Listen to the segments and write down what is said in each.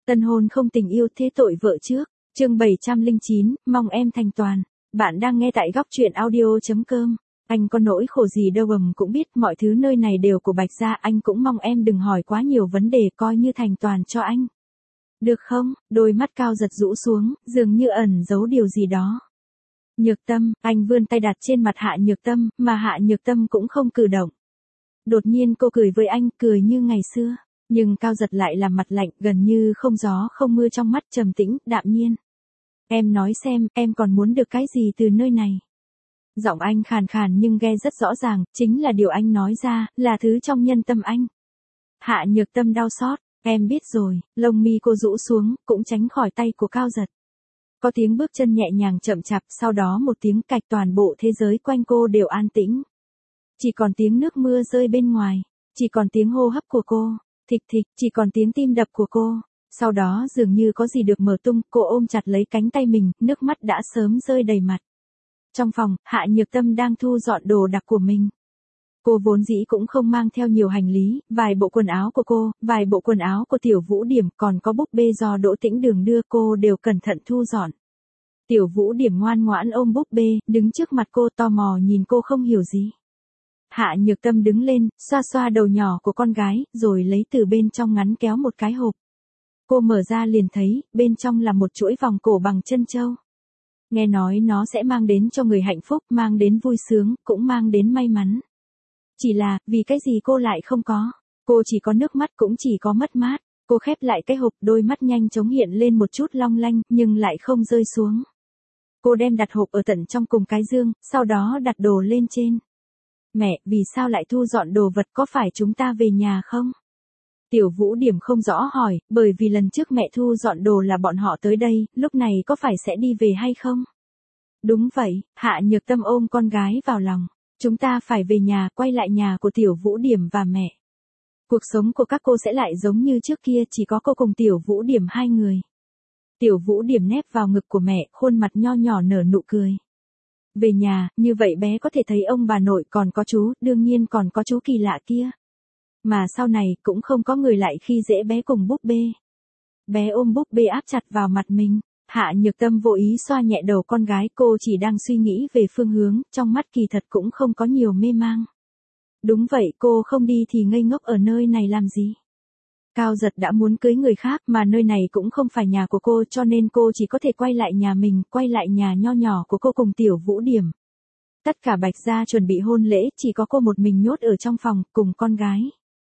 Tân hôn không tình yêu thế tội vợ trước. Chương 709, mong em thành toàn. Bạn đang nghe tại góc truyện audio.com. Anh có nỗi khổ gì đâu cũng biết mọi thứ nơi này đều của Bạch gia, anh cũng mong em đừng hỏi quá nhiều vấn đề, coi như thành toàn cho anh. Được không? Đôi mắt Cao Giật rũ xuống, dường như ẩn giấu điều gì đó. Nhược Tâm, anh vươn tay đặt trên mặt Hạ Nhược Tâm, mà Hạ Nhược Tâm cũng không cử động. Đột nhiên cô cười với anh, cười như ngày xưa. Nhưng Cao Giật lại làm mặt lạnh, gần như không gió không mưa, trong mắt trầm tĩnh, đạm nhiên. Em nói xem, em còn muốn được cái gì từ nơi này? Giọng anh khàn khàn nhưng nghe rất rõ ràng, chính là điều anh nói ra, là thứ trong nhân tâm anh. Hạ Nhược Tâm đau xót, em biết rồi, lông mi cô rũ xuống, cũng tránh khỏi tay của Cao Giật. Có tiếng bước chân nhẹ nhàng chậm chạp, sau đó một tiếng cạch, toàn bộ thế giới quanh cô đều an tĩnh. Chỉ còn tiếng nước mưa rơi bên ngoài, chỉ còn tiếng hô hấp của cô, thịch thịch, chỉ còn tiếng tim đập của cô. Sau đó dường như có gì được mở tung, cô ôm chặt lấy cánh tay mình, nước mắt đã sớm rơi đầy mặt. Trong phòng, Hạ Nhược Tâm đang thu dọn đồ đạc của mình. Cô vốn dĩ cũng không mang theo nhiều hành lý, vài bộ quần áo của cô, vài bộ quần áo của Tiểu Vũ Điểm, còn có búp bê do Đỗ Tĩnh Đường đưa, cô đều cẩn thận thu dọn. Tiểu Vũ Điểm ngoan ngoãn ôm búp bê, đứng trước mặt cô tò mò nhìn cô không hiểu gì. Hạ Nhược Tâm đứng lên, xoa xoa đầu nhỏ của con gái, rồi lấy từ bên trong ngắn kéo một cái hộp. Cô mở ra liền thấy, bên trong là một chuỗi vòng cổ bằng trân châu. Nghe nói nó sẽ mang đến cho người hạnh phúc, mang đến vui sướng, cũng mang đến may mắn. Chỉ là, vì cái gì cô lại không có? Cô chỉ có nước mắt, cũng chỉ có mất mát. Cô khép lại cái hộp, đôi mắt nhanh chóng hiện lên một chút long lanh, nhưng lại không rơi xuống. Cô đem đặt hộp ở tận trong cùng cái dương, sau đó đặt đồ lên trên. Mẹ, vì sao lại thu dọn đồ vật, có phải chúng ta về nhà không? Tiểu Vũ Điểm không rõ hỏi, bởi vì lần trước mẹ thu dọn đồ là bọn họ tới đây, lúc này có phải sẽ đi về hay không? Đúng vậy, Hạ Nhược Tâm ôm con gái vào lòng. Chúng ta phải về nhà, quay lại nhà của Tiểu Vũ Điểm và mẹ. Cuộc sống của các cô sẽ lại giống như trước kia, chỉ có cô cùng Tiểu Vũ Điểm hai người. Tiểu Vũ Điểm nép vào ngực của mẹ, khuôn mặt nho nhỏ nở nụ cười. Về nhà, như vậy bé có thể thấy ông bà nội, còn có chú, đương nhiên còn có chú kỳ lạ kia. Mà sau này, cũng không có người lại khi dễ bé cùng búp bê. Bé ôm búp bê áp chặt vào mặt mình. Hạ Nhược Tâm vô ý xoa nhẹ đầu con gái, cô chỉ đang suy nghĩ về phương hướng, trong mắt kỳ thật cũng không có nhiều mê mang. Đúng vậy, cô không đi thì ngây ngốc ở nơi này làm gì? Cao Giật đã muốn cưới người khác, mà nơi này cũng không phải nhà của cô, cho nên cô chỉ có thể quay lại nhà mình, quay lại nhà nho nhỏ của cô cùng Tiểu Vũ Điểm. Tất cả Bạch gia chuẩn bị hôn lễ, chỉ có cô một mình nhốt ở trong phòng, cùng con gái.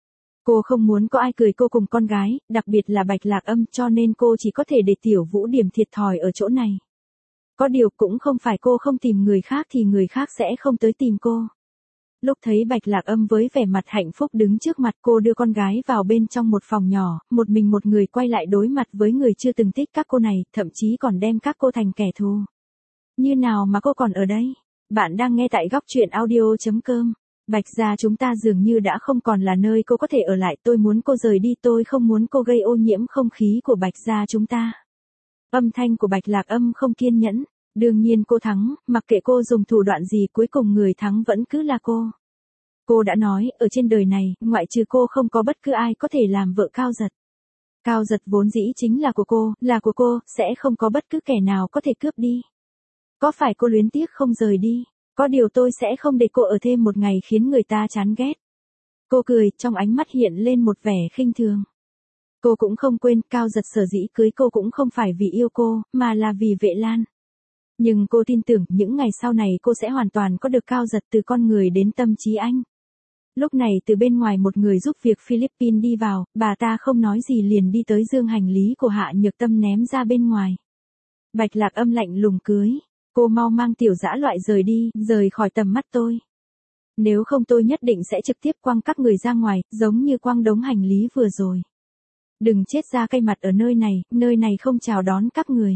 Cô không muốn có ai cười cô cùng con gái, đặc biệt là Bạch Lạc Âm, cho nên cô chỉ có thể để Tiểu Vũ Điểm thiệt thòi ở chỗ này. Có điều cũng không phải cô không tìm người khác thì người khác sẽ không tới tìm cô. Lúc thấy Bạch Lạc Âm với vẻ mặt hạnh phúc đứng trước mặt, cô đưa con gái vào bên trong một phòng nhỏ, một mình một người quay lại đối mặt với người chưa từng thích các cô này, thậm chí còn đem các cô thành kẻ thù. Như nào mà cô còn ở đây? Bạn đang nghe tại góc truyện audio.com. Bạch gia chúng ta dường như đã không còn là nơi cô có thể ở lại, tôi muốn cô rời đi, tôi không muốn cô gây ô nhiễm không khí của Bạch gia chúng ta. Âm thanh của Bạch Lạc Âm không kiên nhẫn. Đương nhiên cô thắng, mặc kệ cô dùng thủ đoạn gì, cuối cùng người thắng vẫn cứ là cô. Cô đã nói, ở trên đời này, ngoại trừ cô không có bất cứ ai có thể làm vợ Cao Giật. Cao Giật vốn dĩ chính là của cô, sẽ không có bất cứ kẻ nào có thể cướp đi. Có phải cô luyến tiếc không rời đi? Có điều tôi sẽ không để cô ở thêm một ngày khiến người ta chán ghét. Cô cười, trong ánh mắt hiện lên một vẻ khinh thường. Cô cũng không quên, Cao Giật sở dĩ cưới cô cũng không phải vì yêu cô, mà là vì Vệ Lan. Nhưng cô tin tưởng, những ngày sau này cô sẽ hoàn toàn có được Cao Giật, từ con người đến tâm trí anh. Lúc này từ bên ngoài một người giúp việc Philippines đi vào, bà ta không nói gì liền đi tới dương hành lý của Hạ Nhược Tâm ném ra bên ngoài. Bạch Lạc Âm lạnh lùng cưới. Cô mau mang tiểu dã loại rời đi, rời khỏi tầm mắt tôi. Nếu không tôi nhất định sẽ trực tiếp quăng các người ra ngoài, giống như quăng đống hành lý vừa rồi. Đừng chết ra cây mặt ở nơi này không chào đón các người.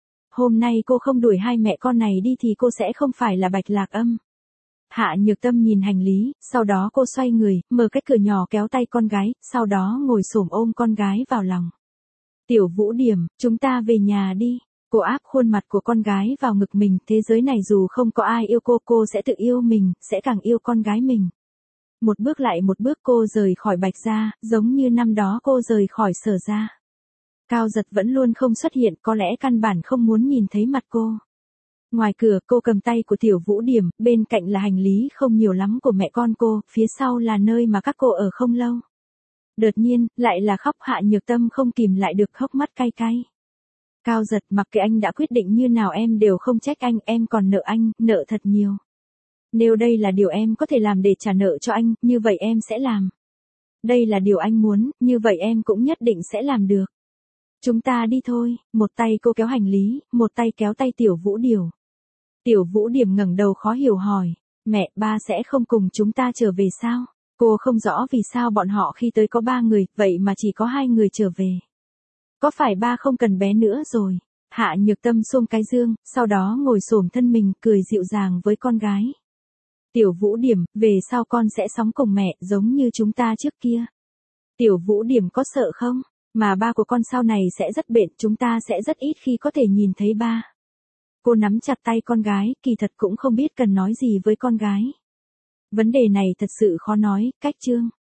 Hôm nay cô không đuổi hai mẹ con này đi thì cô sẽ không phải là Bạch Lạc Âm. Hạ Nhược Tâm nhìn hành lý, sau đó cô xoay người, mở cái cửa nhỏ kéo tay con gái, sau đó ngồi xổm ôm con gái vào lòng. Tiểu Vũ Điểm, chúng ta về nhà đi. Cô áp khuôn mặt của con gái vào ngực mình, thế giới này dù không có ai yêu cô sẽ tự yêu mình, sẽ càng yêu con gái mình. Một bước lại một bước cô rời khỏi Bạch gia, giống như năm đó cô rời khỏi Sở gia. Cao Giật vẫn luôn không xuất hiện, có lẽ căn bản không muốn nhìn thấy mặt cô. Ngoài cửa cô cầm tay của Tiểu Vũ Điểm, bên cạnh là hành lý không nhiều lắm của mẹ con cô, phía sau là nơi mà các cô ở không lâu. Đột nhiên, lại là khóc. Hạ Nhược Tâm không kìm lại được hốc mắt cay cay. Cao Giật, mặc kệ anh đã quyết định như nào em đều không trách anh, em còn nợ anh, nợ thật nhiều. Nếu đây là điều em có thể làm để trả nợ cho anh, như vậy em sẽ làm. Đây là điều anh muốn, như vậy em cũng nhất định sẽ làm được. Chúng ta đi thôi, một tay cô kéo hành lý, một tay kéo tay Tiểu Vũ Điều. Tiểu Vũ Điểm ngẩng đầu khó hiểu hỏi, mẹ, ba sẽ không cùng chúng ta trở về sao? Cô không rõ vì sao bọn họ khi tới có 3 người, vậy mà chỉ có 2 người trở về. Có phải ba không cần bé nữa rồi? Hạ Nhược Tâm xông cái dương, sau đó ngồi xổm thân mình, cười dịu dàng với con gái. Tiểu Vũ Điểm, về sau con sẽ sống cùng mẹ, giống như chúng ta trước kia. Tiểu Vũ Điểm có sợ không? Mà ba của con sau này sẽ rất bệnh, chúng ta sẽ rất ít khi có thể nhìn thấy ba. Cô nắm chặt tay con gái, kỳ thật cũng không biết cần nói gì với con gái. Vấn đề này thật sự khó nói, cách chương.